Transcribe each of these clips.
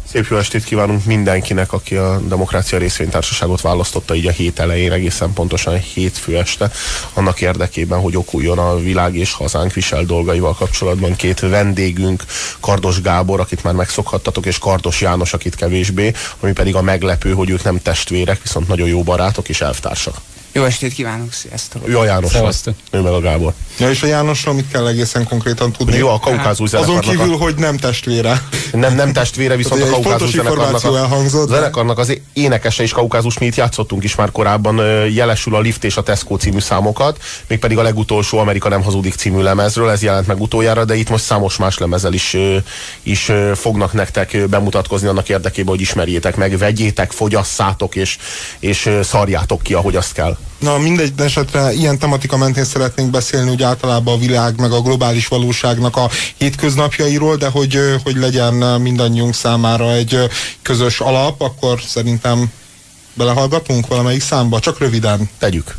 Szép jó estét kívánunk mindenkinek, aki a Demokrácia Részvénytársaságot választotta így a hét elején, egészen pontosan hétfő este, annak érdekében, hogy okuljon a világ és hazánk visel dolgaival kapcsolatban. Két vendégünk, Kardos Gábor, akit már megszokhattatok, és Kardos János, akit kevésbé, ami pedig a meglepő, hogy ők nem testvérek, viszont nagyon jó barátok és elvtársak. Jó estét kívánok, sziasztok! Ő a János, ő meg a Gábor. Ja, és a Jánosról mit kell egészen konkrétan tudni? Jó, a Kaukázus zenekarnak. Azon kívül, hogy nem testvére. Nem testvére, viszont a Kaukázus zenekarnak az énekese és Kaukázus, mi itt játszottunk is már korábban, jelesül a Lift és a Tesco című számokat, mégpedig a legutolsó Amerika nem hazudik című lemezről, ez jelent meg utoljára, de itt most számos más lemezzel is fognak nektek bemutatkozni annak érdekében, hogy ismerjétek meg, vegyétek, fogyasszátok és szarjátok ki, ahogy azt kell. Na, mindegy esetre ilyen tematika mentén szeretnénk beszélni úgy általában a világ meg a globális valóságnak a hétköznapjairól, de hogy legyen mindannyiunk számára egy közös alap, akkor szerintem belehallgatunk valamelyik számba, csak röviden. Tegyük.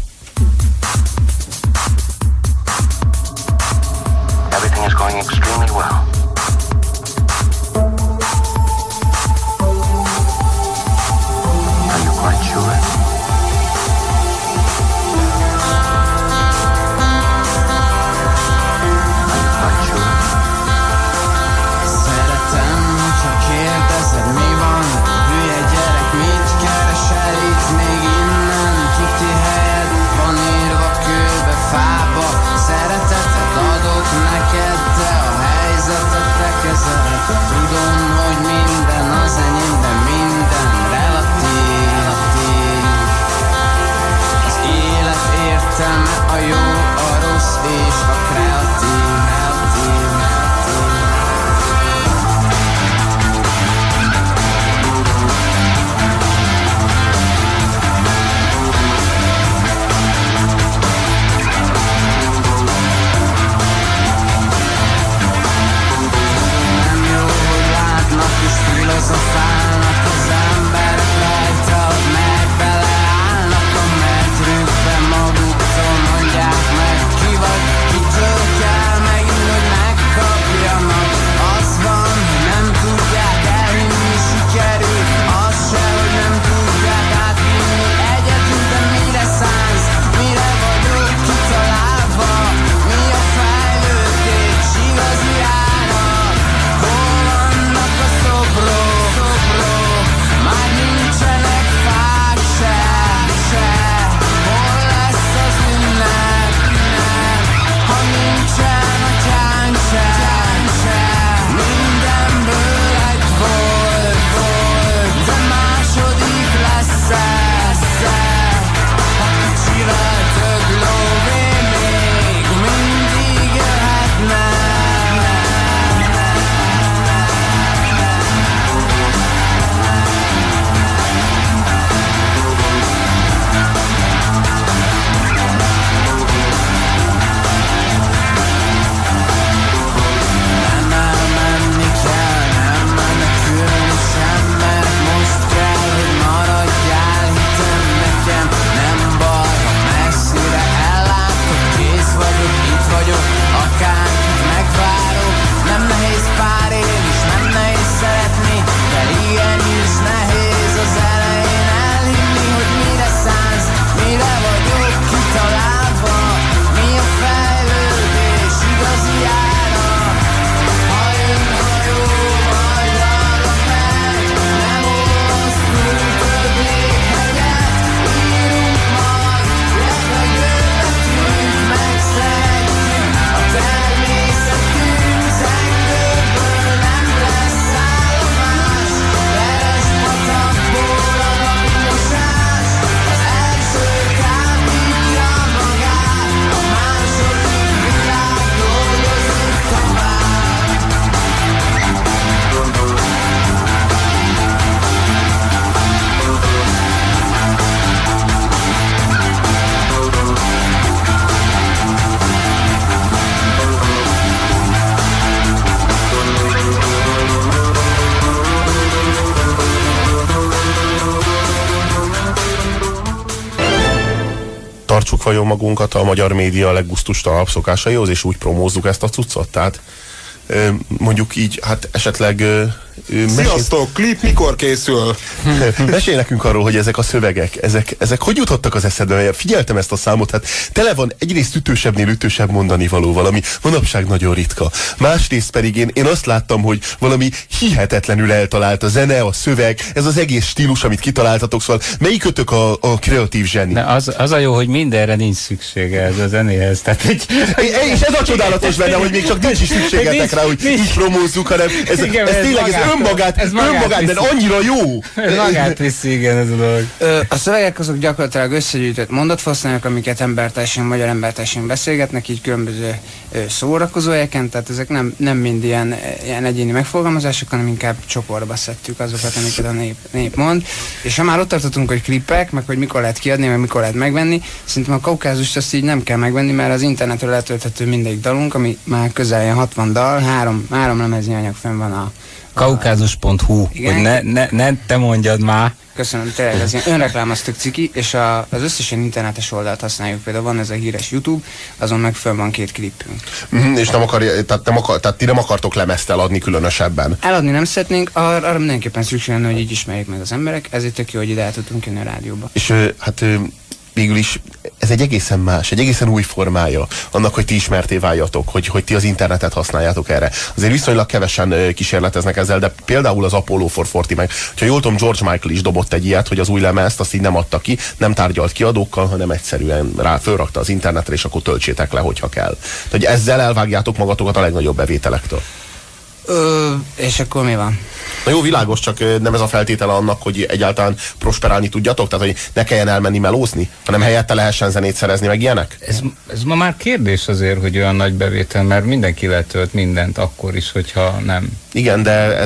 Everything is going extremely well. Are you quite sure? Tudom, hogy minden az enyém, de minden relatív. Az élet értelme a jó, a rossz és a kreatív. Filozofálnak az emberek rajta, hogy meg beleállnak a medrükbe, maguktól mondják meg, ki vagy, kitől kell megint, hogy megkapjanak. Az van, hogy nem tudják elhinni, sikerül, az se, hogy nem tudják átvinni egyedül, de mire szánsz, mire vagyok kitalálva, mi a fejlődés igazi ára, hol vannak a szobrok? Már nincsenek fák se, hol lesz az ünnep, ha nincsen atyánk se, mindenből egy volt, de második lesz-e, ha kicsivel több lóvé még mindig jöhetne. Akárkit megvárok, nem nehéz pár év is, nem nehéz szeretni, de ilyen is nehéz az elején elhinni, hogy mire szánsz, mire vagyok kitalálva, mi a fejlődés igazi ára. Ha jön, ha jó, majd arra megy, nem olvasztunk több léghegyet, írunk majd, leglagöbbetűt megszedjük, a természetünk zengőből nem lesz állomás, veres patakból a napmosás, az első kábítja magát, a második világ dolgozik tovább. Tartsuk vajon magunkat a magyar média leggusztustalanabb szokásaihoz, és úgy promózzuk ezt a cuccot. Tehát mondjuk így, hát esetleg sziasztok, klip mikor készül? Mesélj nekünk arról, hogy ezek a szövegek, ezek hogy jutottak az eszedbe? Figyeltem ezt a számot, hát tele van egyrészt ütősebbnél ütősebb mondani valóval, ami manapság nagyon ritka. Másrészt pedig én azt láttam, hogy valami hihetetlenül eltalált a zene, a szöveg, ez az egész stílus, amit kitaláltatok, szóval melyikötök a kreatív zseni? De az a jó, hogy mindenre nincs szüksége ez a zenéhez. Tehát, és ez a csodálatos benne, hogy még csak nincs is szükségetek rá, hogy így promózzuk, hanem ez tényleg ez önmagát, de annyira jó. Ez magát viszi, igen, ez a dolog. A szövegek azok gyakorlatilag összegyűjtött mondatfoszlányok, amiket magyar embertársaink beszélgetnek, így különböző szórakozóhelyeken, tehát ezek nem mind ilyen egyéni megfogalmazások, hanem inkább csoportba szedtük azokat, amiket a nép mond. És ha már ott tartottunk, hogy klipek, meg hogy mikor lehet kiadni, meg mikor lehet megvenni, szerintem a Kaukázust azt így nem kell megvenni, mert az internetről letölthető mindegyik dalunk, ami már közel ilyen 60 dal, három lemeznyi anyag fenn van a Kaukázus.hu, hogy ne te mondjad már. Köszönöm, tényleg ez ilyen önreklámoztuk ciki, és az összes ilyen internetes oldalt használjuk. Például van ez a híres YouTube, azon meg fönn van 2 klipünk. És tehát ti nem akartok lemezt eladni különösebben? Eladni nem szeretnénk, arra mindenképpen szükség lenne, hogy így ismerjék meg az emberek, ezért tök jó, hogy ide el tudtunk jönni a rádióba. És végül is ez egy egészen más, egy egészen új formája annak, hogy ti ismerté váljatok, hogy ti az internetet használjátok erre. Azért viszonylag kevesen kísérleteznek ezzel, de például az Apollo 440 meg, ha jól tudom, George Michael is dobott egy ilyet, hogy az új lemezt azt így nem adta ki, nem tárgyalt kiadókkal, hanem egyszerűen fölrakta az internetre, és akkor töltsétek le, hogyha kell. Tehát ezzel elvágjátok magatokat a legnagyobb bevételektől. És akkor mi van? Na jó, világos, csak nem ez a feltétele annak, hogy egyáltalán prosperálni tudjatok? Tehát, hogy ne kelljen elmenni melózni, hanem helyette lehessen zenét szerezni, meg ilyenek? Ez ma már kérdés azért, hogy olyan nagy bevétel, mert mindenki letölt mindent akkor is, hogyha nem. Igen,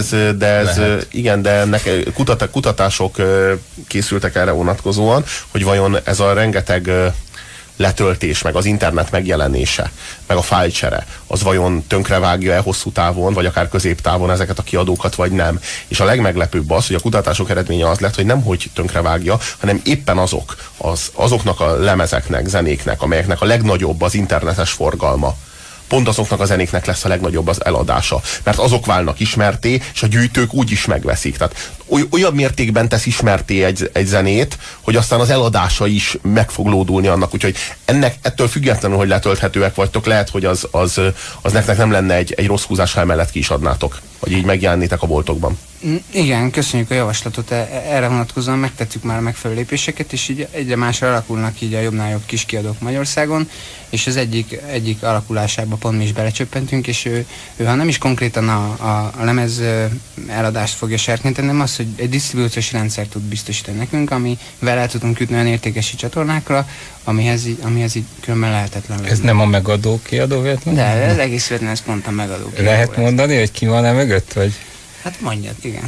de ennek kutatások készültek erre vonatkozóan, hogy vajon ez a rengeteg letöltés, meg az internet megjelenése, meg a fájlcsere, az vajon tönkrevágja-e hosszú távon, vagy akár középtávon ezeket a kiadókat, vagy nem. És a legmeglepőbb az, hogy a kutatások eredménye az lett, hogy nem hogy tönkrevágja, hanem éppen azoknak a lemezeknek, zenéknek, amelyeknek a legnagyobb az internetes forgalma, pont azoknak a zenéknek lesz a legnagyobb az eladása. Mert azok válnak ismerté, és a gyűjtők úgy is megveszik. Tehát olyan mértékben tesz ismerté egy zenét, hogy aztán az eladása is meg fog lódulni annak. Úgyhogy ettől függetlenül, hogy letölthetőek vagytok, lehet, hogy az nektek nem lenne egy rossz húzás, ha emellett ki is adnátok. Vagy így megjelennétek a boltokban. Igen, köszönjük a javaslatot. Erre vonatkozóan megtettük már megfelelő lépéseket, és így egyre másra alakulnak így a jobbnál jobb kiskiadók Magyarországon, és az egyik alakulásába pont mi is belecsöppentünk, és ő ha nem is konkrétan a lemez eladást fogja serkenteni, hanem az, hogy egy disztribúciós rendszer tud biztosítani nekünk, amivel el tudunk jutni olyan értékesi csatornákra, amihez így különben lehetetlen lenni. Ez nem a megadó kiadó véletlen? De ez egész véletlen, ez pont a megadó kiadó. Lehet mondani, hogy ki van-e mögött, vagy? Hát mondjad, igen.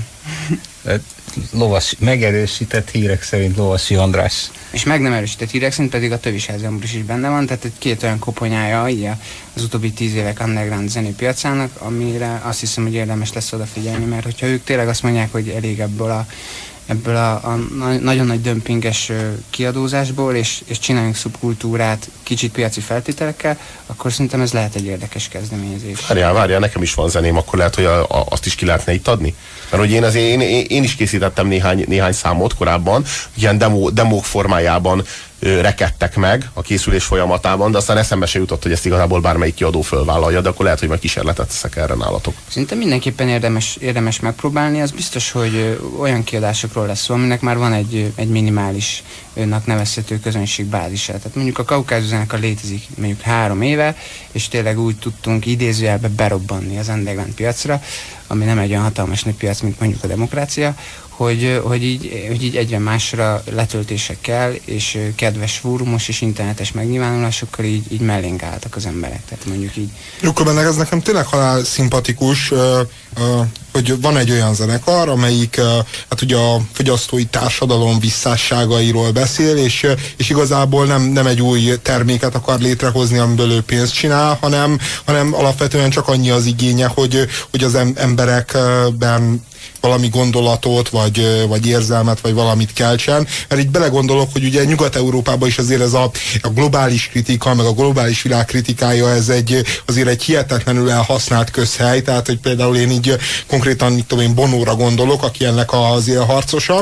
Megerősített hírek szerint Lovasi András. És meg nem erősített hírek szerint pedig a Tövisházi Ambrus is benne van, tehát egy 2 olyan koponyája így az utóbbi 10 évek underground zenépiacának, amire azt hiszem, hogy érdemes lesz odafigyelni, mert hogyha ők tényleg azt mondják, hogy elég ebből a nagyon nagy dömpinges kiadózásból, és csináljunk szubkultúrát kicsit piaci feltételekkel, akkor szerintem ez lehet egy érdekes kezdeményezés. Várjál, nekem is van zeném, akkor lehet, hogy azt is ki lehetne itt adni? Mert hogy én is készítettem néhány számot korábban, ilyen demók formájában rekedtek meg a készülés folyamatában, de aztán eszembe se jutott, hogy ezt igazából bármelyik kiadó fölvállalja, de akkor lehet, hogy majd kísérletet teszek erre nálatok. Szerintem mindenképpen érdemes megpróbálni, az biztos, hogy olyan kiadásokról lesz szó, aminek már van egy minimális önnek nevezhető közönségbázisa. Tehát mondjuk a Kaukázus zenekar létezik mondjuk 3 éve, és tényleg úgy tudtunk idézőjelbe berobbanni az underground piacra, ami nem egy olyan hatalmas nagy piac, mint mondjuk a demokrácia, hogy így egyre másra letöltésekkel és kedves fórumos és internetes megnyilvánulásokkal így mellénk álltak az emberek. Tehát mondjuk így... Rukkobennek ez nekem tényleg halál szimpatikus, hogy van egy olyan zenekar, amelyik hát ugye a fogyasztói társadalom visszásságairól beszél, és igazából nem egy új terméket akar létrehozni, amiből ő pénzt csinál, hanem alapvetően csak annyi az igénye, hogy az emberekben valami gondolatot, vagy érzelmet, vagy valamit keltsen. Mert így belegondolok, hogy ugye Nyugat-Európában is azért ez a globális kritika, meg a globális világ kritikája, ez azért egy hihetetlenül elhasznált közhely, tehát hogy például én így konkrétan, mit tudom én, Bonóra gondolok, aki ennek azért nekem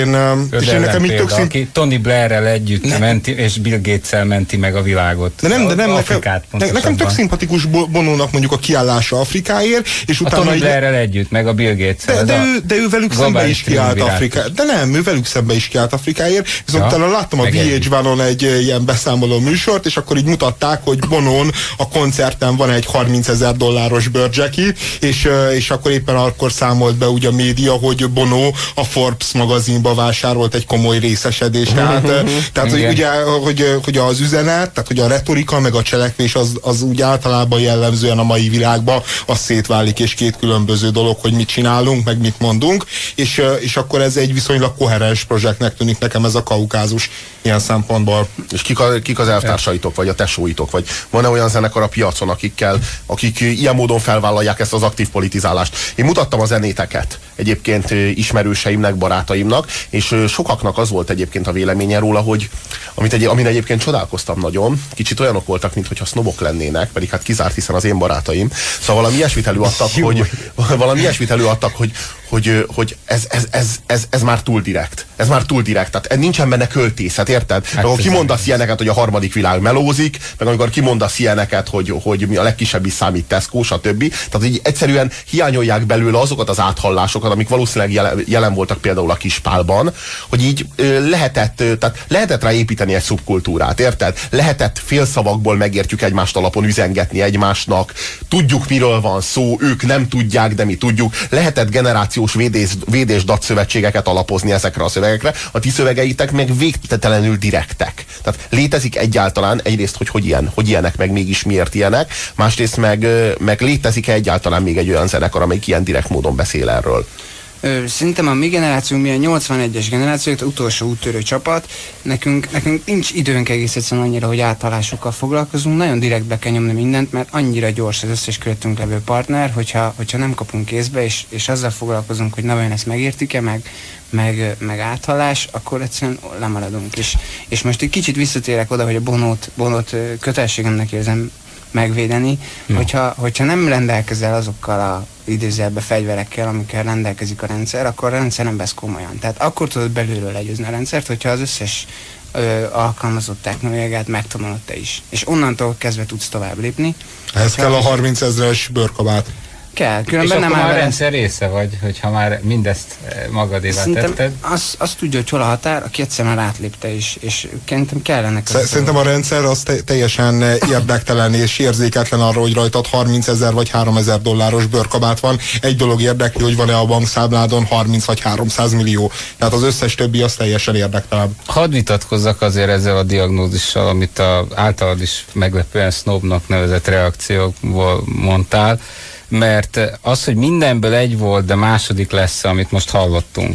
így tök aki Tony Blairrel együtt menti, és Bill Gates-el menti meg a világot. De nem, nekem tök szimpatikus Bonónak mondjuk a kiállása Afrikáért, és utána... A Tony Blairrel együtt, meg a Bill Gates-el. De ő velük szembe is kiállt Afrikáért. De nem, ő velük szembe is kiállt Afrikáért, viszont utána láttam a VH1-on egy ilyen beszámoló műsort, és akkor így mutatták, hogy Bonón a koncerten van egy $30,000 bőrjacky, és akkor éppen akkor számolt be ugye a média, hogy Bono a Forbes magazinba vásárolt egy komoly részesedést. Tehát hogy az üzenet, tehát hogy a retorika meg a cselekvés az úgy általában jellemzően a mai világban az szétválik, és két különböző dolog, hogy mit csinálunk, meg mit mondunk, és akkor ez egy viszonylag koherens projektnek tűnik nekem ez a Kaukázus ilyen szempontból. És kik az elvtársaitok, vagy a tesóitok, vagy van-e olyan zenekar a piacon, akik ilyen módon felvállalják ezt az aktív politizálást? Én mutattam a zenéteket egyébként ismerőseimnek, barátaimnak, és sokaknak az volt egyébként a véleménye róla, hogy amin egyébként csodálkoztam nagyon, kicsit olyanok voltak, mintha sznobok lennének, pedig hát kizárt, hiszen az én barátaim. Szóval valami ilyesmit előadtak, hogy ez már túl direkt. Ez már túl direkt. Tehát nincsen benne költészet, érted? Hát amikor kimondasz ilyeneket, hogy a harmadik világ melózik, meg amikor kimondasz ilyeneket, hogy a legkisebb is számít Tesco, stb. Tehát így egyszerűen hiányolják belőle azokat az áthallásokat, amik valószínűleg jelen voltak például a Kispálban, hogy így lehetett rá építeni egy szubkultúrát, érted? Lehetett félszavakból megértjük egymást alapon üzengetni egymásnak, tudjuk miről van szó, ők nem tudják, de mi tudjuk. Lehetett generációs védés-datszövetségeket alapozni ezekre a szövegekre, a ti szövegeitek meg végtelenül direktek. Tehát létezik egyáltalán egyrészt, hogy ilyenek, meg mégis miért ilyenek, másrészt meg létezik-e egyáltalán még egy olyan zenekar, amelyik ilyen direkt módon beszél erről? Szerintem a mi generációnk, mi a 81-es generáció, az utolsó úttörő csapat, nekünk nincs időnk egész egyszerűen annyira, hogy áthallásokkal foglalkozunk, nagyon direktbe kell nyomni mindent, mert annyira gyors az összes körülöttünk levő partner, hogyha nem kapunk kézbe, és azzal foglalkozunk, hogy na vajon ezt megértik-e, meg áthallás, akkor egyszerűen lemaradunk. És most egy kicsit visszatérek oda, hogy a Bonót kötelességemnek érzem megvédeni, hogyha nem rendelkezel azokkal a idézőjelbe fegyverekkel, amikkel rendelkezik a rendszer, akkor a rendszer nem vesz komolyan. Tehát akkor tudod belülről legyőzni a rendszert, hogyha az összes alkalmazott technológiát megtanulod te is. És onnantól kezdve tudsz tovább lépni. Ez kell a 30 000-es bőrkabát. Kell, különben nem áll a rendszer része vagy, hogyha már mindezt magadévá tetted. Azt tudja, hogy hol a határ, aki egyszerűen átlépte, és szerintem kellene. Szerintem a rendszer az teljesen érdektelen és érzéketlen arra, hogy rajtad 30 000 vagy $3,000 bőrkabát van. Egy dolog érdekli, hogy van-e a bankszámládon 30 vagy 300 millió. Tehát az összes többi az teljesen érdektelen. Hadd vitatkozzak azért ezzel a diagnózissal, amit általad is meglepően sznobnak nevezett reakciókból mondtál, mert az, hogy mindenből egy volt, de második lesz, amit most hallottunk.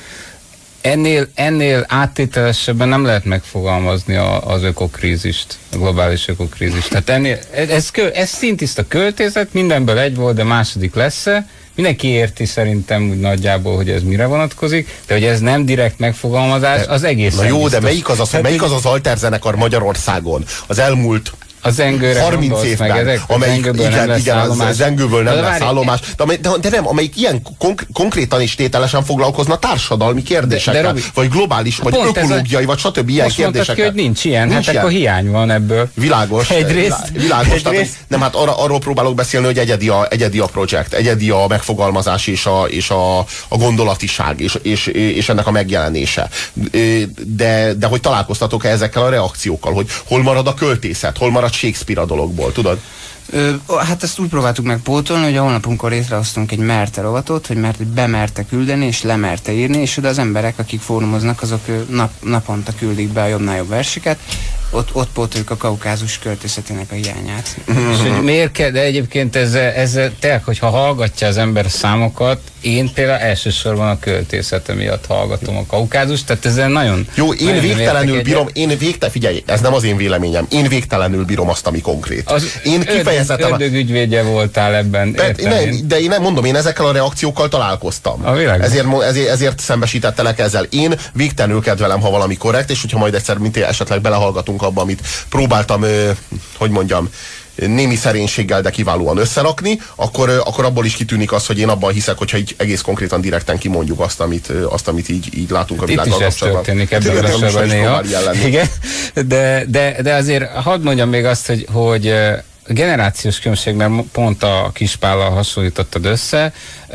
Ennél áttételesebben nem lehet megfogalmazni az ökokrízist, a globális ökokrízist. Tehát ez szintiszta költészet, mindenből egy volt, de második lesz. Mindenki érti szerintem úgy nagyjából, hogy ez mire vonatkozik, de hogy ez nem direkt megfogalmazás, az egész. Na jó, de melyik az az alterzenekar Magyarországon az elmúlt a zengőre 30 évben, amelyik a zengőből nem lesz állomás, de nem, amelyik ilyen konkrétan és tételesen foglalkozna társadalmi kérdésekkel, vagy globális, vagy ökológiai, vagy stb. Ilyen kérdésekkel. Hogy nincs ilyen, hát akkor hiány van ebből. Világos. Világos. Nem, hát arról próbálok beszélni, hogy egyedi a projekt, egyedi a megfogalmazás és a gondolatiság, és ennek a megjelenése. De hogy találkoztatok-e ezekkel a reakciókkal, hogy hol marad a költészet, hol marad Shakespeare a dologból, tudod? Hát ezt úgy próbáltuk meg pótolni, hogy a honlapunkon létrehoztunk egy merte rovatot, hogy bemerte küldeni, és lemerte írni, és oda az emberek, akik fórumoznak, azok naponta küldik be a jobbnál jobb verseket. ott pótoljuk a Kaukázus költészetének a hiányát. És hogy miért kell, de egyébként ez tényleg, hogyha hallgatja az ember a számokat, én például elsősorban a költészete miatt hallgatom a Kaukázust, tehát ez nagyon... Jó, én végtelenül bírom, figyelj, ez nem az én véleményem, én végtelenül bírom azt, ami konkrét. Én kifejezetten... Ördögügyvédje voltál ebben, de én nem mondom, én ezekkel a reakciókkal találkoztam. Ezért szembesítettelek ezzel. Én végtelenül kedvelem, ha valami korrekt, és hogyha majd egyszer, mint én esetleg belehallgatunk abba, amit próbáltam, hogy mondjam, némi szerénységgel, de kiválóan összerakni, akkor abból is kitűnik az, hogy én abban hiszek, hogyha így egész konkrétan direkten kimondjuk azt, amit így látunk a világgal kapcsolatban. Itt is ez történik ebben a sorban néha. Igen, de azért hadd mondjam még azt, hogy generációs különbség, mert pont a Kispállal hasonlítottad össze,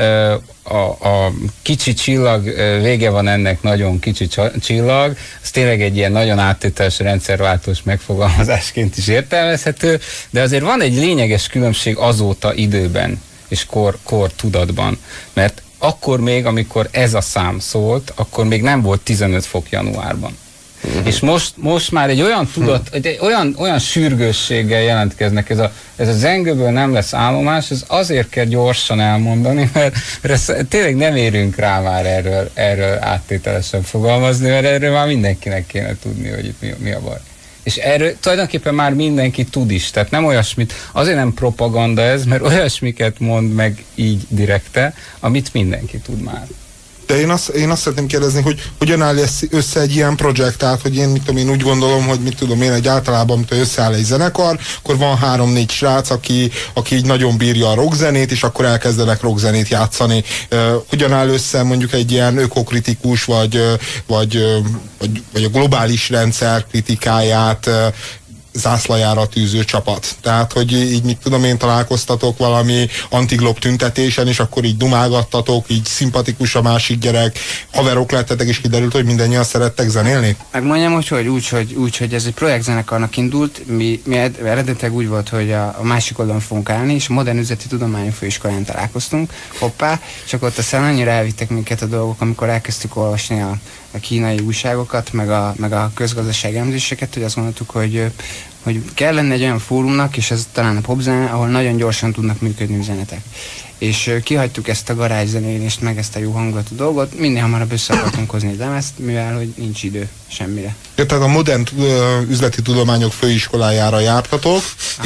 a kicsi csillag, vége van ennek, nagyon kicsi csillag, ez tényleg egy ilyen nagyon áttételes rendszerváltós megfogalmazásként is értelmezhető, de azért van egy lényeges különbség azóta időben és kor tudatban, mert akkor még, amikor ez a szám szólt, akkor még nem volt 15 fok januárban. És most már egy olyan olyan sürgősséggel jelentkeznek, ez a zengőből nem lesz állomás, ez azért kell gyorsan elmondani, mert tényleg nem érünk rá már erről áttételesen fogalmazni, mert erről már mindenkinek kéne tudni, hogy itt mi a baj. És erről tulajdonképpen már mindenki tud is, tehát nem olyasmit, azért nem propaganda ez, mert olyasmiket mond meg így direkte, amit mindenki tud már. De én azt szeretném kérdezni, hogy hogyan áll össze egy ilyen projekt, tehát hogy én úgy gondolom, hogy egy általában, amikor összeáll egy zenekar, akkor van 3-4 srác, aki így nagyon bírja a rockzenét, és akkor elkezdenek rockzenét játszani. Hogyan áll össze mondjuk egy ilyen ökokritikus, vagy a globális rendszer kritikáját zászlajára tűző csapat. Tehát, hogy így mit tudom én, találkoztatok valami antiglob tüntetésen, és akkor így dumálgattatok, így szimpatikus a másik gyerek, haverok lettetek, és kiderült, hogy mindannyian szerettek zenélni? Megmondjam, hogy úgy, hogy ez egy projektzenekarnak indult, mi eredetileg úgy volt, hogy a másik oldalon fogunk állni, és a Modern Üzleti Tudományok Főiskolán találkoztunk, hoppá, csak ott aztán annyira elvittek minket a dolgok, amikor elkezdtük olvasni a kínai újságokat, meg a közgazdasági elemzéseket, hogy azt gondoltuk, hogy kell lenne egy olyan fórumnak, és ez talán a popzene, ahol nagyon gyorsan tudnak működni üzenetek. És kihagytuk ezt a garázszenélést, meg ezt a jó hangulatú dolgot, minél hamarabb össze akartunk hozni egy lemezt, mivel hogy nincs idő semmire. Ja, tehát a Modern Üzleti Tudományok Főiskolájára jártatok,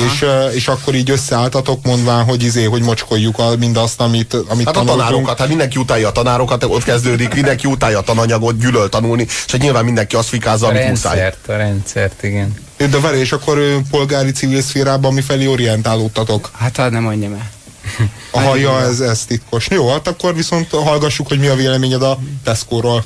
és akkor így összeálltatok, mondván, hogy mocskoljuk mindazt, amit hát a tanárokat, hát mindenki utálja a tanárokat, ott kezdődik, mindenki utálja a tananyagot, gyűlöl tanulni, és hát nyilván mindenki azt fikázza, amit muszáj. A rendszert, igen. De várj, és akkor polgári civil szférában mifelé orientálódtatok? Hát nem mondjam el. Aha, ez titkos. Jó, hát akkor viszont hallgassuk, hogy mi a véleményed a Tesco-ról.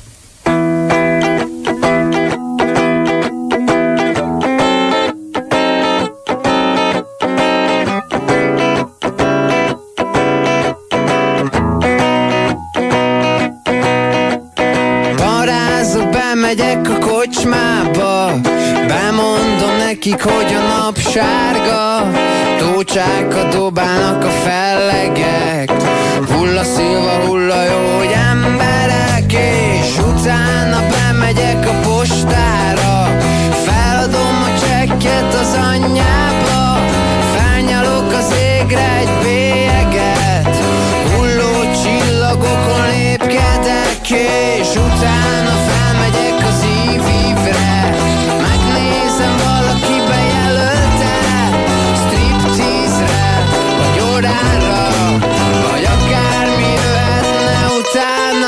Parázok, bemegyek a kocsmába, bemondom nekik, hogy a nap sárga, tócsákat dobálnak a fellegek, hulla szilva, hulla jó, hogy emberek, és utána bemegyek a postára, feladom a csekket az anyjába, felnyalok az égre egy bélyeget, hulló csillagokon lépkedek, és utána felmegyek az ívívre, megnézem valaki bejelölte, striptease-re, vagy órára, vagy akármi jöhetne utána.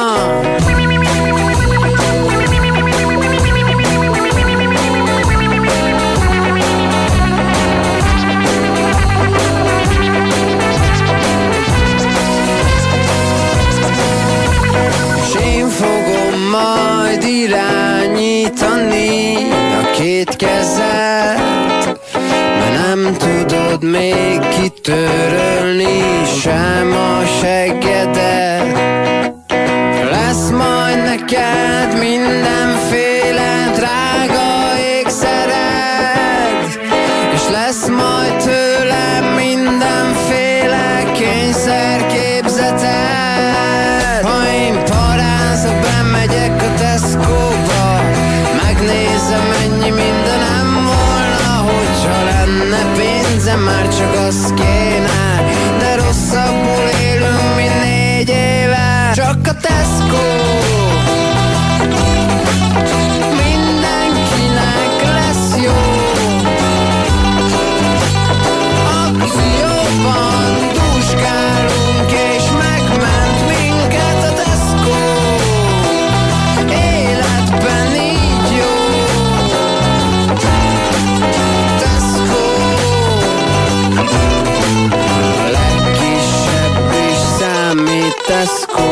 És én fogom majd irányítani a két kezed, mert nem tudod még kitörölni sem a seggedet. Lesz majd neked mindenféle drága ékszered, és lesz majd tőlem mindenféle kényszerképzeted. Ha én parázok, bemegyek a Tesco-ba, megnézem, mennyi mindenem már csak az kéne, de rosszabbul élünk, mint 4 éve. Csak a Tesco mindenkinek lesz jó. Akcióban dúskálunk, és megment minket a Tesco. Életben így jó. Tesco a legkisebb is számít. Tesco.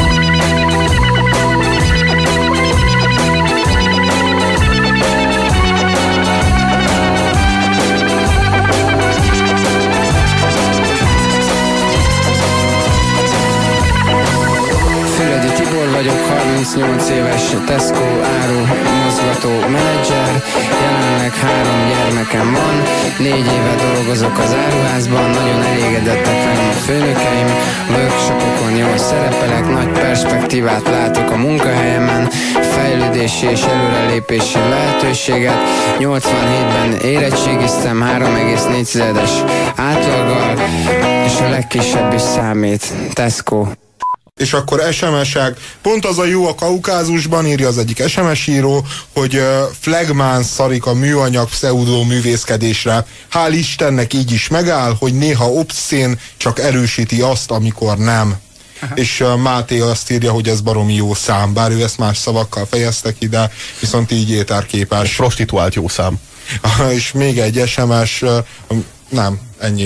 Füredi Tibor vagyok, 38 éves, Tesco áru mozgató menedzser. Jelenleg 3 gyermekem van, 4 éve dolgozok az áruházban. Nagyon elégedettek velem a főnökeim, workshopokon jól szerepelek, nagy perspektívát látok a munkahelyemen, fejlődési és előrelépési lehetőséget. 87-ben érettségiztem 3,4-es átlaggal, és a legkisebb is számít. Tesco. És akkor SMS-ek, pont az a jó a Kaukázusban, írja az egyik SMS író, hogy Flegmán szarik a műanyag pseudo művészkedésre. Hál' Istennek így is megáll, hogy néha obszén, csak erősíti azt, amikor nem. Aha. És Máté azt írja, hogy ez baromi jó szám, bár ő ezt más szavakkal fejezte ki, de viszont így étárképes. Prostituált jó szám. És még egy SMS, nem, ennyi.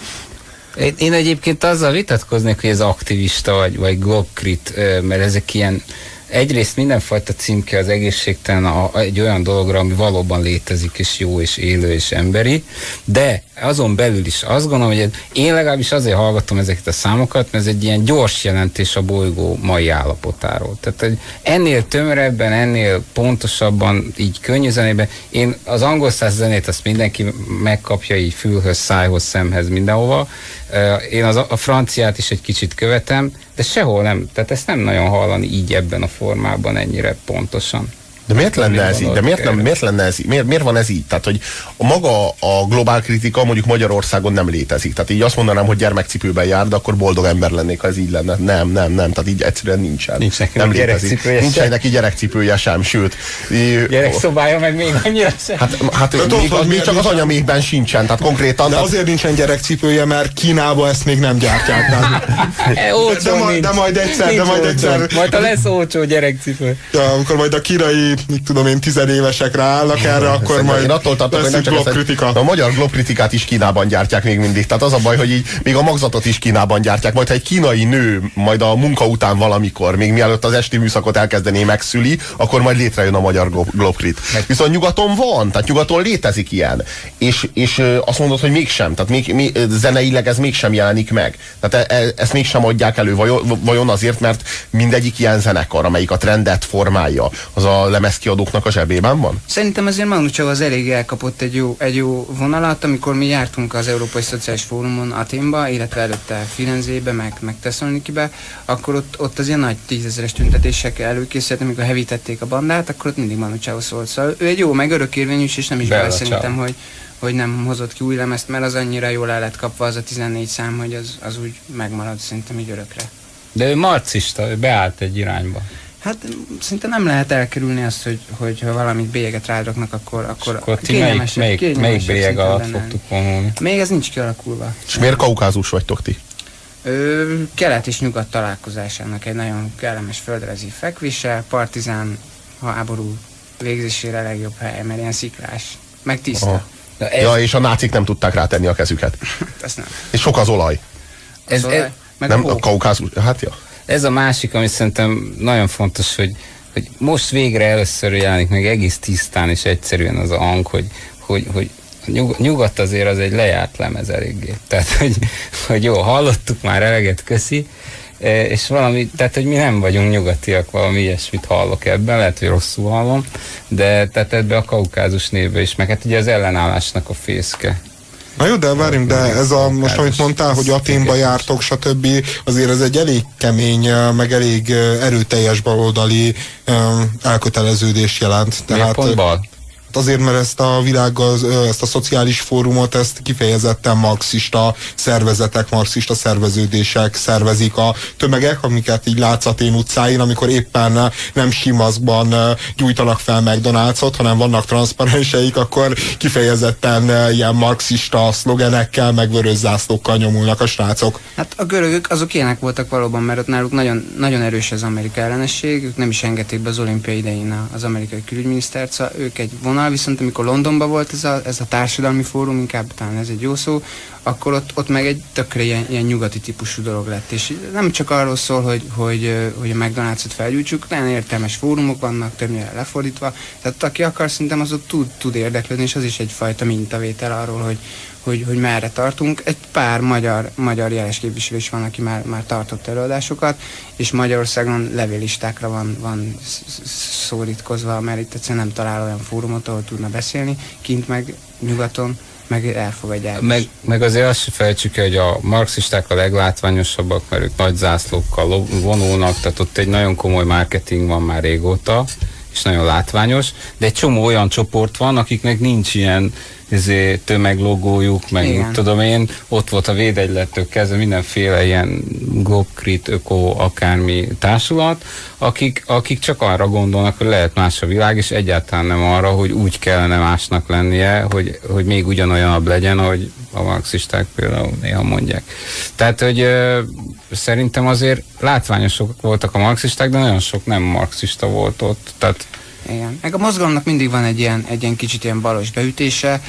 Én egyébként azzal vitatkoznék, hogy ez aktivista vagy globkrit, mert ezek ilyen, egyrészt mindenfajta címke az egészségtelen egy olyan dologra, ami valóban létezik, és jó, és élő, és emberi, de azon belül is azt gondolom, hogy én legalábbis azért hallgatom ezeket a számokat, mert ez egy ilyen gyors jelentés a bolygó mai állapotáról. Tehát ennél tömörebben, ennél pontosabban, így könnyű zenében, én az angol száz zenét azt mindenki megkapja így fülhöz, szájhoz, szemhez, mindenhova. Én a franciát is egy kicsit követem, de sehol nem, tehát ezt nem nagyon hallani így ebben a formában ennyire pontosan. De miért lenne ez így? De miért lenne ez így? Miért van ez így? Tehát, hogy maga a globál kritika mondjuk Magyarországon nem létezik. Tehát így azt mondanám, hogy gyermekcipőben jár, de akkor boldog ember lennék, ha ez így lenne. Nem. Tehát így egyszerűen nincsen. Nem létezik. Nincs neki gyerekcipője sem, sőt. Gyerekszobája meg még annyira sem. Hát még csak az anyamékben sincsen, tehát konkrétan. De azért nincsen gyerekcipője, mert Kínában ezt még nem gyártják. De majd egyszer. Majd ha lesz olcsó gyerekcipő. Ja, amikor majd a kínai, mit tudom én, 10 évesek ráállnak erre, akkor majd én attól tartok, hogy nem csak a magyar globkritikát is Kínában gyártják még mindig. Tehát az a baj, hogy így még a magzatot is Kínában gyártják. Majd ha egy kínai nő majd a munka után valamikor, még mielőtt az esti műszakot elkezdené megszüli, akkor majd létrejön a magyar globkrit. Viszont nyugaton van, tehát nyugaton létezik ilyen. És azt mondod, hogy mégsem. Tehát zeneileg ez mégsem jelenik meg. Tehát ezt mégsem adják elő. Vajon azért, mert mindegyik ilyen zenekar, amelyik a trendet formálja, az a lemezkiadóknak a zsebében van? Szerintem azért Manu Chao az elég elkapott egy jó vonalat, amikor mi jártunk az Európai Szociális Fórumon Athénba, illetve előtte Firenzébe, meg Tesszalonikibe, akkor ott az ilyen nagy 10 000-es tüntetések előkészült, amikor hevítették a bandát, akkor ott mindig Manu Chao szólt. Szóval ő egy jó, meg örökérvényűs, és nem is bele szerintem, hogy nem hozott ki új lemezt, mert az annyira jól el lett kapva az a 14 szám, hogy az úgy megmarad szerintem így örökre. De ő marxista, ő beállt egy irányba. Hát szinte nem lehet elkerülni azt, hogy ha valamit bélyeget ráraknak, akkor melyik bélyeg alatt fogtuk vonulni? Még ez nincs kialakulva. És miért Kaukázus vagytok ti? Kelet és nyugat találkozásának egy nagyon kellemes földrajzi fekvése, partizán háború végzésére legjobb hely, mert ilyen sziklás, meg tiszta. Ja, és a nácik nem tudták rátenni a kezüket. Ezt nem. És sok az olaj. Nem a Kaukázus, hát ja. Ez a másik, ami szerintem nagyon fontos, hogy most végre először jelenik meg egész tisztán és egyszerűen az a hang, hogy nyugat azért az egy lejárt lemez eléggé. Tehát, hogy jó, hallottuk már eleget, köszi, és valami, tehát, hogy mi nem vagyunk nyugatiak, valami ilyesmit hallok ebben, lehet, hogy rosszul hallom, de tehát ebbe a Kaukázus névbe is, meg hát ugye az ellenállásnak a fészke. Na jó, de várjunk, de ez a, most amit mondtál, hogy Athénba jártok, stb. Azért ez egy elég kemény, meg elég erőteljes baloldali elköteleződés jelent. Tehát, miért pont bal? Azért, mert ezt a ezt a szociális fórumot, ezt kifejezetten marxista szervezetek, marxista szerveződések szervezik a tömegek, amiket így Látszatén utcáin, amikor éppen nem simaszkban gyújtanak fel McDonald's-ot, hanem vannak transzparenseik, akkor kifejezetten ilyen marxista szlogenekkel, meg vörös zászlókkal nyomulnak a srácok. Hát a görögök azok ilyenek voltak valóban, mert ott náluk nagyon, nagyon erős az Amerika ellenesség, ők nem is engedték be az olimpia idején az amerikai külügyminisztert, szóval ők egy vonal, viszont amikor Londonban volt ez a társadalmi fórum, inkább talán ez egy jó szó, akkor ott meg egy tökre ilyen nyugati típusú dolog lett, és nem csak arról szól, hogy a McDonald's-ot felgyújtsuk, nagyon értelmes fórumok vannak, többnyire lefordítva, tehát aki akar, szerintem az ott tud érdeklődni, és az is egyfajta mintavétel arról, hogy merre tartunk. Egy pár magyar jeles képviselő is van, aki már tartott előadásokat, és Magyarországon levélistákra van szólítkozva, mert itt egyszerűen nem talál olyan fórumot, ahol tudna beszélni, kint meg nyugaton, meg elfogadják. Meg azért azt se felejtsük el, hogy a marxisták a leglátványosabbak, mert ők nagy zászlókkal vonulnak, tehát ott egy nagyon komoly marketing van már régóta, és nagyon látványos, de egy csomó olyan csoport van, akiknek nincs ilyen tömeglogójuk, meg mit tudom én, ott volt a védegylettől kezdve mindenféle ilyen globkrit, öko, akármi társulat, akik csak arra gondolnak, hogy lehet más a világ, és egyáltalán nem arra, hogy úgy kellene másnak lennie, hogy még ugyanolyan legyen, ahogy a marxisták például néha mondják. Tehát, hogy szerintem azért látványosok voltak a marxisták, de nagyon sok nem marxista volt ott, tehát igen. Meg a mozgalomnak mindig van egy ilyen kicsit ilyen balos beütése,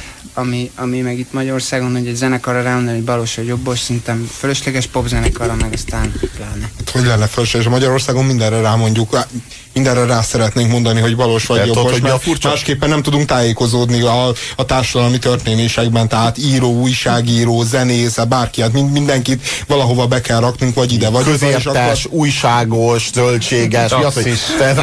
ami meg itt Magyarországon, hogy egy zenekarra rámondani, hogy balos vagy jobbos, szerintem fölösleges popzenekarra, meg aztán pláne. Hát, hogy lenne fölösleges? Magyarországon mindenre rámondjuk, mindenre rá szeretnénk mondani, hogy balos vagy jobbos, mert másképpen nem tudunk tájékozódni a társadalmi történésekben, tehát író, újságíró, zenész, bárki, hát mindenkit valahova be kell raknunk, vagy ide, vagy közértes, újságos, zöldséges, mi az, hogy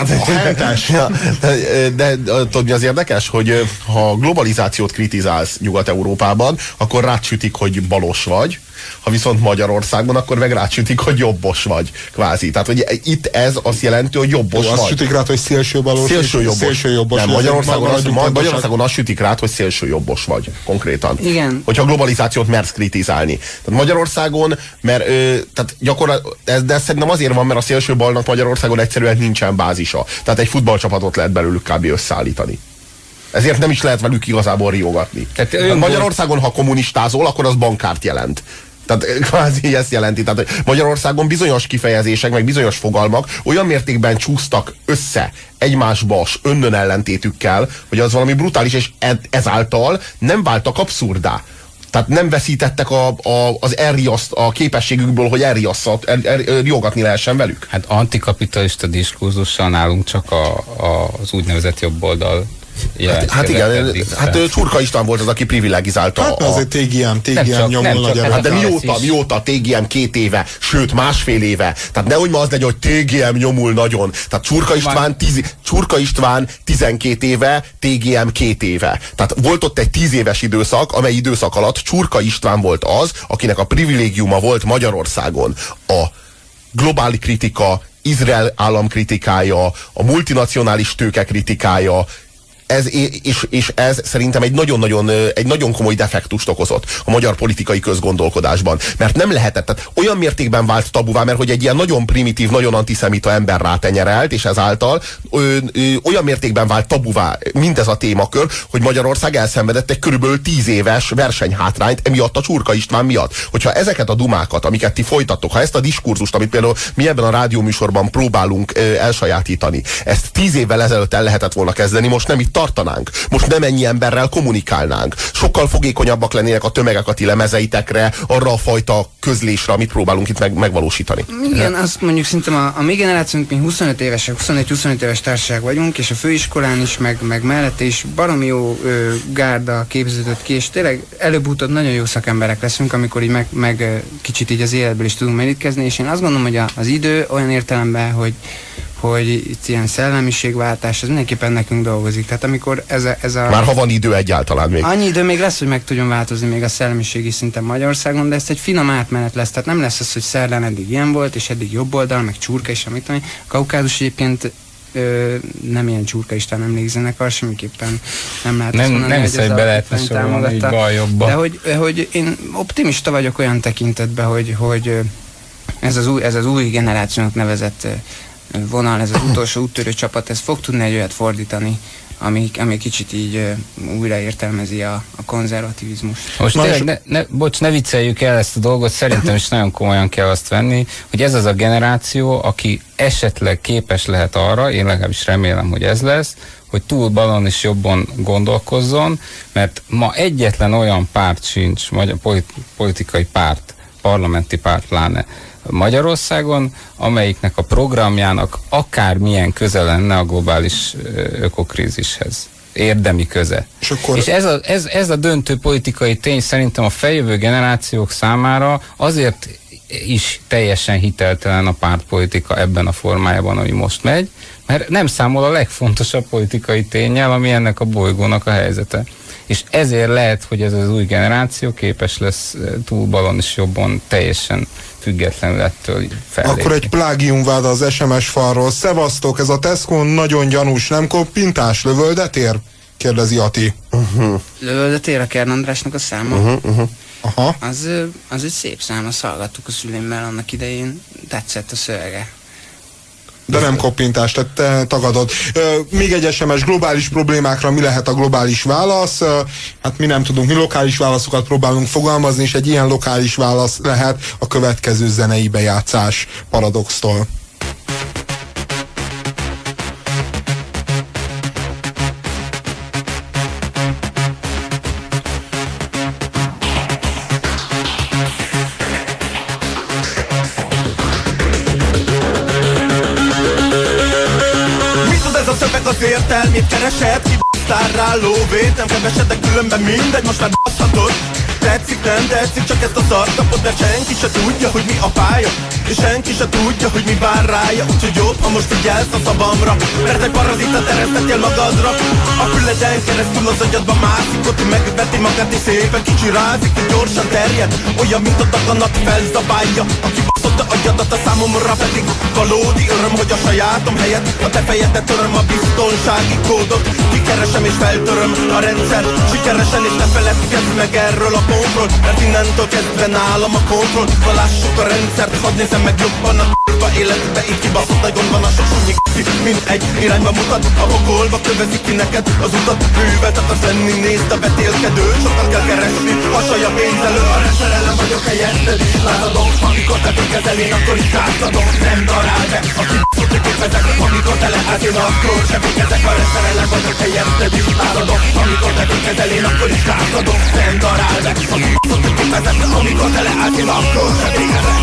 de tudod, mi az érdekes, hogy ha globalizációt kritizálsz Nyugat-Európában, akkor rácsütik, hogy balos vagy, ha viszont Magyarországban, akkor meg rácsütik, hogy jobbos vagy, kvázi. Tehát, hogy itt ez azt jelenti, hogy jobbos vagy. Azt sütik rád, hogy szélsőbalos. Szélsőjobbos. Nem, Magyarországon azt sütik rád, hogy szélsőjobbos vagy, konkrétan. Igen. Hogyha globalizációt mersz kritizálni. Tehát Magyarországon, mert tehát de szerintem azért van, mert a szélsőbalnak Magyarországon egyszerűen nincsen bázisa. Tehát egy futballcsapatot lehet belőlük kb. Összeállítani. Ezért nem is lehet velük igazából riogatni. Tehát Magyarországon, ha kommunistázol, akkor az bankárt jelent. Tehát kvázi ezt jelenti. Tehát Magyarországon bizonyos kifejezések, meg bizonyos fogalmak olyan mértékben csúsztak össze egymásba önnön ellentétükkel, hogy az valami brutális, és ezáltal nem váltak abszurdá. Tehát nem veszítettek a képességükből, hogy riogatni lehessen velük. Hát antikapitalista diskurzussal nálunk csak az úgynevezett jobboldal. Hát igen, Csurka István volt az, aki privilegizálta. Hát azért TGM nyomul nagyon. Hát de mióta TGM 2 éve, sőt másfél éve. Tehát nehogy ma az legyen, hogy TGM nyomul nagyon. Tehát Csurka István 12 éve, TGM 2 éve. Tehát volt ott egy 10 éves időszak, amely időszak alatt Csurka István volt az, akinek a privilégiuma volt Magyarországon a globális kritika, Izrael államkritikája, a multinacionális tőke kritikája, és ez szerintem egy nagyon komoly defektust okozott a magyar politikai közgondolkodásban. Mert nem lehetett, tehát olyan mértékben vált tabuvá, mert hogy egy ilyen nagyon primitív, nagyon antiszemita ember rátenyerelt, és ezáltal olyan mértékben vált tabuvá mindez a témakör, hogy Magyarország elszenvedett egy körülbelül 10 éves versenyhátrányt emiatt a Csurka István miatt. Hogyha ezeket a dumákat, amiket ti folytattok, ha ezt a diskurzust, amit például mi ebben a rádióműsorban próbálunk elsajátítani, ezt 10 évvel ezelőtt el lehetett volna kezdeni, most nem itt tartanánk. Most nem ennyi emberrel kommunikálnánk. Sokkal fogékonyabbak lennének a tömegek a ti lemezeitekre, arra a fajta közlésre, amit próbálunk itt megvalósítani. Igen, azt mondjuk szerintem a mi generációnk, mi 25 évesek, 21-25 éves társaság vagyunk, és a főiskolán is, meg mellette is baromi jó gárda képződött ki, és tényleg előbb-utóbb nagyon jó szakemberek leszünk, amikor így meg kicsit így az életből is tudunk merítkezni, és én azt gondolom, hogy az idő olyan értelemben, hogy itt ilyen szellemiségváltás, ez mindenképpen nekünk dolgozik. Tehát amikor ez a... Már ha van idő egyáltalán még. Annyi idő még lesz, hogy meg tudjon változni még a szellemiségi szinten Magyarországon, de ez egy finom átmenet lesz. Tehát nem lesz az, hogy Szerdán eddig ilyen volt, és eddig jobb oldal, meg Csurka, és amit tudom. Kaukázus egyébként nem ilyen csurka Isten emlékzenekar, semmiképpen nem lehet nem hiszem, hogy be lehetne sorolni így bal-jobba. De hogy én optimista vagyok olyan tekintetben, hogy ez az új generációnak nevezett vonal, ez az utolsó úttörő csapat, ez fog tudni egy olyat fordítani, ami kicsit így újra értelmezi a konzervativizmust. Most tényleg, ne vicceljük el ezt a dolgot, szerintem is nagyon komolyan kell azt venni, hogy ez az a generáció, aki esetleg képes lehet arra, én legalábbis remélem, hogy ez lesz, hogy túl balon is jobban gondolkozzon, mert ma egyetlen olyan párt sincs, politikai párt, parlamenti párt pláne Magyarországon, amelyiknek a programjának akármilyen köze lenne a globális ökokrízishez. Érdemi köze. És ez a döntő politikai tény szerintem a feljövő generációk számára azért is teljesen hiteltelen a pártpolitika ebben a formájában, ami most megy, mert nem számol a legfontosabb politikai ténnyel, ami ennek a bolygónak a helyzete. És ezért lehet, hogy ez az új generáció képes lesz túlbalon is jobban teljesen függetlenül ettől fellépni. Akkor egy plágiumvád az SMS falról. Szevasztok, ez a Tesco nagyon gyanús, nem koppintás, lövöldetér? Kérdezi Ati. Lövöldetér a Kern Andrásnak a száma? Aha. Az egy szép szám, azt hallgattuk a szüleimmel annak idején, tetszett a szövege. De nem koppintás, tehát te tagadod. Még egy SMS, globális problémákra mi lehet a globális válasz? Hát mi nem tudunk, mi lokális válaszokat próbálunk fogalmazni, és egy ilyen lokális válasz lehet a következő zenei bejátszás Paradoxtól. Az értelmét keresed, kibasztál rá lóvét. Nem kevesedek, különben mindegy, most már baszhatod. Tetszik, nem tetszik, csak ezt a szart kapod, mert senki se tudja, hogy mi a pálya, és senki se tudja, hogy mi vár rája. Úgyhogy jobb, ha most figyelsz a szavamra, mert egy parazita teresztettél magadra. A füleden keresztül az agyadba mászik, ott megveti magát és szépen kicsirázik, és gyorsan terjed, olyan, mint a daganat felzabálja. Aki baszott a agyadat, a számomra pedig valódi öröm, hogy a sajátom helyett a te fejedet töröm a biztonsági kódot. Kikeresem és feltöröm a rendszer sikeresen, és ne feledkezz meg erről a kontroll, mert innentől kezdve nálam a kontroll. Lássuk a rendszert, hadd nézem meg jobban a k***ba életbe. Itt kibaszott nagy gond van, a sok súnyi k***i mind egy irányba mutat. A pokolba kövezik ki neked az utat. Bűvet akarsz lenni, nézd a betélkedő. Sokat kell keresni, hasonlj a pénz elő. A rendszerelem vagyok helyetted is lázadom. Amikor te tőkezel, én akkor is átadom. Nem darál be, a kibaszott képezek. Amikor te lehetsz, én akkor sem végezek. A rendszerelem vagyok helyetted is lázadom. Amikor te tőkezel, én akkor is átadom. Nem darál be, a kibaszott képezek. Amikor te lehetsz, én akkor sem végezek.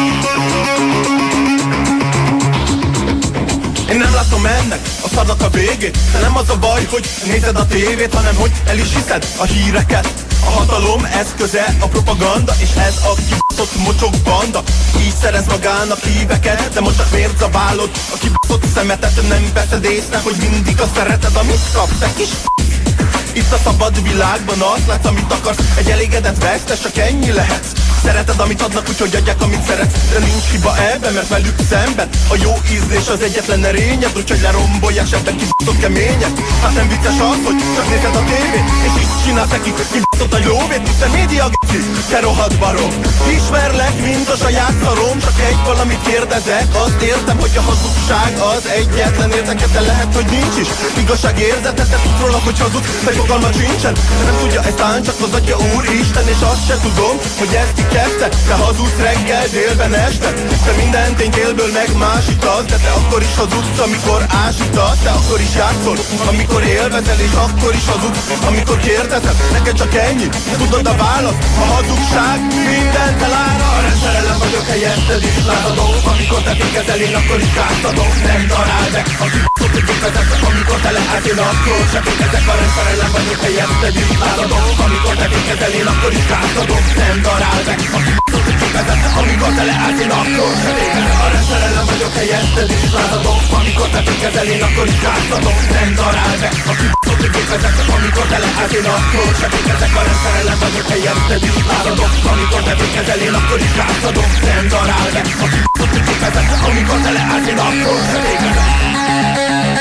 Én nem látom ennek a szarnak a végét, de nem az a baj, hogy nézed a tévét, hanem hogy el is hiszed a híreket. A hatalom eszköze a propaganda, és ez a kibaszott mocsok banda. Így szerez magának híveket, de most csak miért zabálod a kibaszott szemetet? Nem veszed észre, hogy mindig azt szereted, amit kapsz, te kis. Itt a szabad világban azt látsz, amit akarsz. Egy elégedett vesztes, csak ennyi lehetsz. Szereted, amit adnak, úgyhogy adják, amit szeretsz. De nincs hiba ebben, mert velük szemben a jó ízlés az egyetlen erényed. Úgyhogy lerombolják, ebben kibaszott kemények. Hát nem vicces az, hogy csak nézed a tévét, és így csinálsz nekik kibaszott nagy lóvét. Te média g***i, te rohadt barom. Ismerlek, mint a saját szarom. Csak egy valamit kérdezek, azt értem, hogy a hazugság az egyetlen érdeket, de lehet, hogy nincs is igazságérzetet. Te tudsz róla, hogy hazudsz, vagy fogalma sincsen. De nem tudja ezt tán, csak az atya úristen. És azt se tudom, hogy ezt ki kezdte. Te hazudsz reggel, délben, este. Te minden tényt élből megmásítasz, de te akkor is hazudsz, amikor ásítasz. Te akkor is játszol, amikor élvezel, és akkor is hazudsz, amikor kérdezel. Neked csak ennyi, tudod a választ. A hazugság mindent elára. A rendszerelem vagyok, helyetted is látadom. Amikor te fékezel, én akkor is átadom. Nem darál meg, a kibaszott, hogy vezet. Amikor te lehetsz, én akkor se fékezek. A rendszerelem vagyok, helyetted is látadom. Amikor te fékezel, én akkor is átadom. Nem darál meg, a kibaszott, hogy vezet. Amikor te lehetsz, én akkor se fékezek. A rendszerelem vagyok, helyetted is látadom. Amikor te fékezel, én akkor is átadom. Nem darál meg, a kibaszott, hogy vezet. Amikor te lehetsz, én akkor se fékezek. A rendszerelem vagyok, helyetted is látadom. Amikor te fékezel, én akkor is átadom. Nem darál meg, a kibaszott, hogy vezet. Amikor te lehetsz, én akkor se fékezek.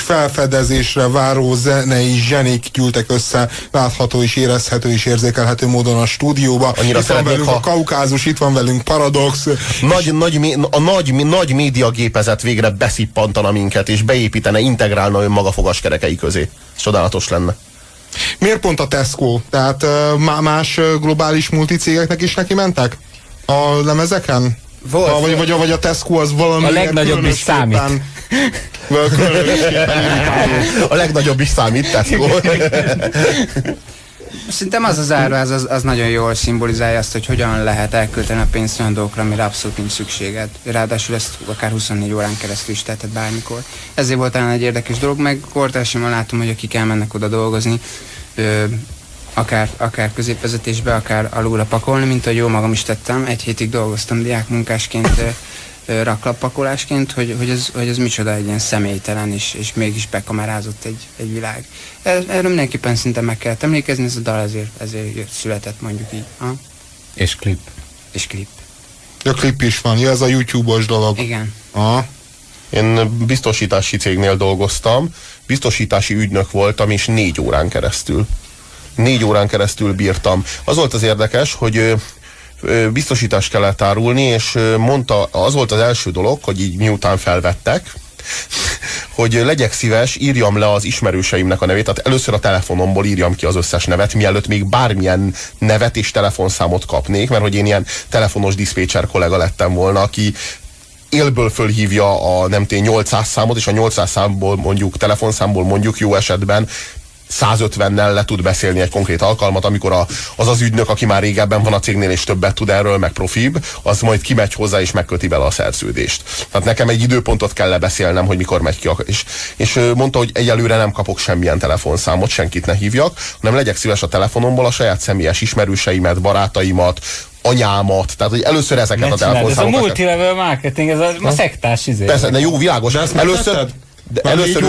felfedezésre váró zenei zsenik gyűltek össze, látható és érezhető és érzékelhető módon a stúdióba. Annyira itt van velünk a Kaukázus, itt van velünk Paradox. Nagy médiagépezet végre beszippantana minket, és beépítene, integrálna önmaga fogaskerekei közé. Csodálatos lenne. Miért pont a Tesco? Tehát más globális multicégeknek is neki mentek? A lemezeken? Vagy a Tesco az valami... A legnagyobb is számít. A legnagyobb is számít, Tesco. Szerintem az az áruház az nagyon jól szimbolizálja azt, hogy hogyan lehet elkölteni a pénzt olyan dolgokra, amire abszolút nincs szükséged. Ráadásul ezt akár 24 órán keresztül is teheted bármikor. Ezért volt talán egy érdekes dolog, meg kortársammal látom, hogy akik elmennek oda dolgozni, akár középvezetésbe, akár alulra pakolni, mint ahogy jó magam is tettem. Egy hétig dolgoztam diákmunkásként, raklappakolásként, hogy ez micsoda egy ilyen személytelen, és mégis bekamerázott egy világ. Erről mindenképpen szinte meg kellett emlékezni, ez a dal ezért született, mondjuk így. És klip. És klip. A klip is van, ez a YouTube-os dolog. Igen. Én biztosítási cégnél dolgoztam, biztosítási ügynök voltam, és 4 órán keresztül. 4 órán keresztül bírtam. Az volt az érdekes, hogy biztosítást kellett árulni, és mondta, az volt az első dolog, hogy így miután felvettek, hogy legyek szíves, írjam le az ismerőseimnek a nevét, tehát először a telefonomból írjam ki az összes nevet, mielőtt még bármilyen nevet és telefonszámot kapnék, mert hogy én ilyen telefonos diszpécser kollega lettem volna, aki élből fölhívja a 800 számot, és a 800 számból mondjuk, telefonszámból mondjuk jó esetben 150-nel le tud beszélni egy konkrét alkalmat, amikor az ügynök, aki már régebben van a cégnél és többet tud erről, meg profibb, az majd kimegy hozzá és megköti bele a szerződést. Tehát nekem egy időpontot kell lebeszélnem, hogy mikor megy ki. És mondta, hogy egyelőre nem kapok semmilyen telefonszámot, senkit ne hívjak, hanem legyek szíves a telefonomból a saját személyes ismerőseimet, barátaimat, anyámat, tehát hogy először ezeket a telefonszámokat. Ez a multilevel marketing, ez a szektás izé. Persze, de jó, világos. De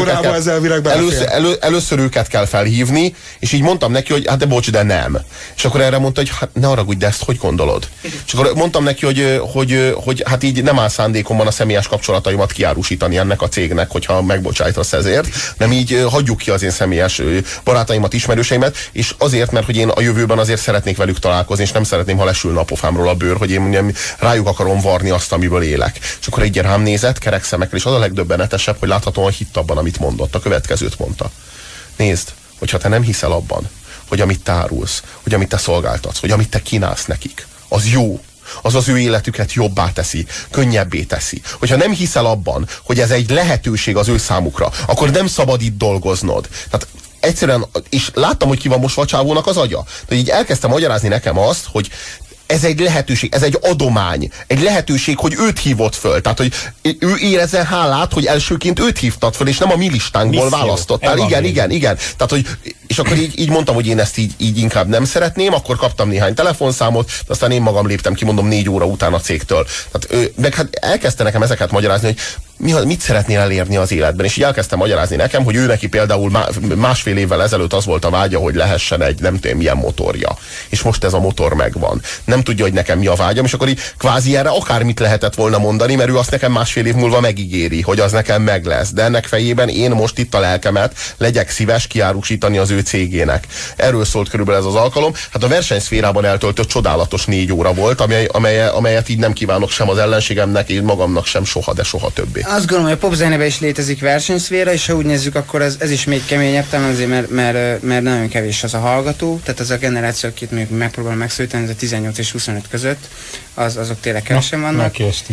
először őket kell felhívni, és így mondtam neki, hogy hát de bocs, de nem. És akkor erre mondta, hogy hát ne haragudj, de ezt hogy gondolod? És akkor mondtam neki, hogy hát így nem áll szándékomban a személyes kapcsolataimat kiárusítani ennek a cégnek, hogyha megbocsájtasz ezért, nem így hagyjuk ki az én személyes barátaimat, ismerőseimet, és azért, mert hogy én a jövőben azért szeretnék velük találkozni, és nem szeretném, ha lesülne a pofámról a bőr, hogy én rájuk akarom varni azt, amiből élek. És akkor egy rám nézett, kerek szemekkel, és az a legdöbbenetesebb, hogy láthatóan hitt abban, amit mondott. A következőt mondta. Nézd, hogyha te nem hiszel abban, hogy amit te árulsz, hogy amit te szolgáltatsz, hogy amit te kínálsz nekik, az jó, az az ő életüket jobbá teszi, könnyebbé teszi. Hogyha nem hiszel abban, hogy ez egy lehetőség az ő számukra, akkor nem szabad itt dolgoznod. Tehát egyszerűen, és láttam, hogy ki van most Vacsávónak az agya. De így elkezdtem magyarázni nekem azt, hogy ez egy lehetőség, ez egy adomány. Egy lehetőség, hogy őt hívott föl. Tehát, hogy ő érezzen hálát, hogy elsőként őt hívtad föl, és nem a mi listánkból választottál. Igen. Tehát, hogy, és akkor így mondtam, hogy én ezt így inkább nem szeretném, akkor kaptam néhány telefonszámot, de aztán én magam léptem ki, mondom, 4 óra után a cégtől. Tehát, meg hát elkezdte nekem ezeket magyarázni, hogy mit szeretnél elérni az életben, és így elkezdtem magyarázni nekem, hogy ő neki például másfél évvel ezelőtt az volt a vágya, hogy lehessen egy nem tudom milyen motorja. És most ez a motor megvan. Nem tudja, hogy nekem mi a vágyam, és akkor így kvázi erre akármit lehetett volna mondani, mert ő azt nekem másfél év múlva megígéri, hogy az nekem meg lesz. De ennek fejében én most itt a lelkemet legyek szíves kiárusítani az ő cégének. Erről szólt körülbelül ez az alkalom. Hát a versenyszférában eltöltött csodálatos 4 óra volt, amelyet így nem kívánok sem az ellenségemnek, én magamnak sem soha, de soha többé. Azt gondolom, hogy a popzenében is létezik versenyszféra, és ha úgy nézzük, akkor ez is még keményebb, talán azért, mert nagyon kevés az a hallgató, tehát az a generáció, akit még megpróbál megszólítani, ez a 18 és 25 között, azok tényleg kevesen vannak.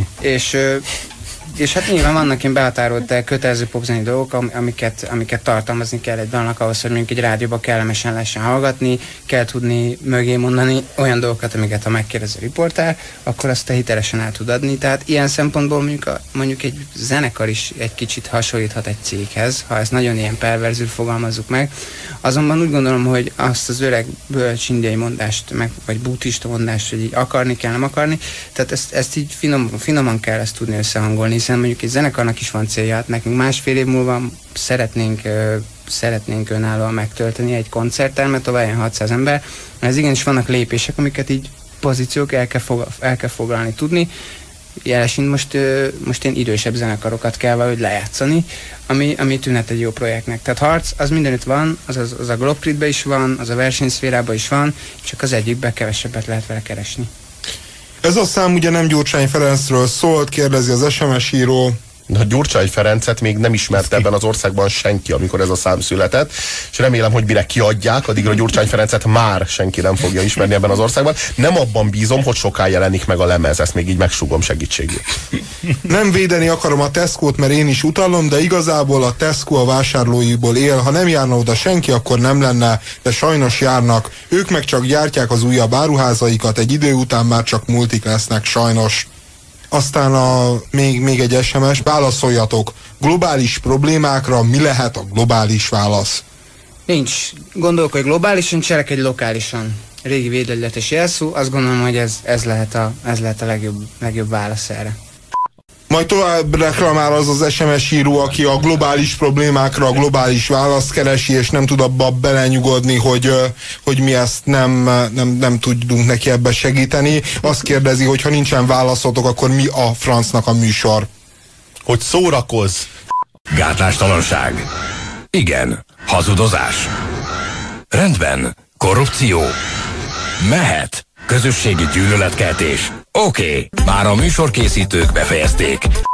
És hát nyilván vannak ilyen behatárolt kötelező popzenei dolgok, amiket tartalmazni kell egy dalnak ahhoz, hogy mondjuk egy rádióban kellemesen lehessen hallgatni, kell tudni mögé mondani olyan dolgokat, amiket ha megkérdez a riportár, akkor azt te hitelesen el tud adni. Tehát ilyen szempontból mondjuk egy zenekar is egy kicsit hasonlíthat egy céghez, ha ezt nagyon ilyen perverzül fogalmazzuk meg. Azonban úgy gondolom, hogy azt az öreg bölcs indiai mondást, vagy buddhista mondást, hogy így akarni kell, nem akarni, tehát ezt így finoman kell ezt tudni összehangolni, hiszen mondjuk egy zenekarnak is van célja, hát nekünk másfél év múlva szeretnénk önállóan megtölteni egy koncerttermet, ahol eljön 600 ember, ez igenis vannak lépések, amiket így pozíciók el kell foglalni tudni. jelesint most én idősebb zenekarokat kell valahogy lejátszani, ami tűnhet egy jó projektnek. Tehát harc, az mindenütt van, az a Globcritben is van, az a versenyszférában is van, csak az egyikben kevesebbet lehet vele keresni. Ez a szám ugye nem Gyurcsány Ferencről szólt, kérdezi az SMS író. A Gyurcsány Ferencet még nem ismerte ebben az országban senki, amikor ez a szám született, és remélem, hogy mire kiadják, addigra Gyurcsány Ferencet már senki nem fogja ismerni ebben az országban. Nem abban bízom, hogy soká jelenik meg a lemez, ezt még így megsugom segítségül. Nem védeni akarom a Tesco-t, mert én is utalom, de igazából a Tesco a vásárlóiból él. Ha nem járna oda senki, akkor nem lenne, de sajnos járnak. Ők meg csak gyártják az újabb áruházaikat, egy idő után már csak multik lesznek, sajnos. Aztán még egy SMS, válaszoljatok. Globális problémákra mi lehet a globális válasz? Nincs. Gondolkodj globálisan, cselekedj lokálisan. Régi védegyletes jelszó, azt gondolom, hogy ez lehet a legjobb válasz erre. Majd tovább reklamál az SMS író, aki a globális problémákra a globális választ keresi, és nem tud abba belenyugodni, hogy mi ezt nem tudunk neki ebbe segíteni. Azt kérdezi, hogy ha nincsen válaszotok, akkor mi a francnak a műsor? Hogy szórakozz! Gátlástalanság. Igen. Hazudozás. Rendben. Korrupció. Mehet. Közösségi gyűlöletkeltés. Oké, már a műsorkészítők befejezték.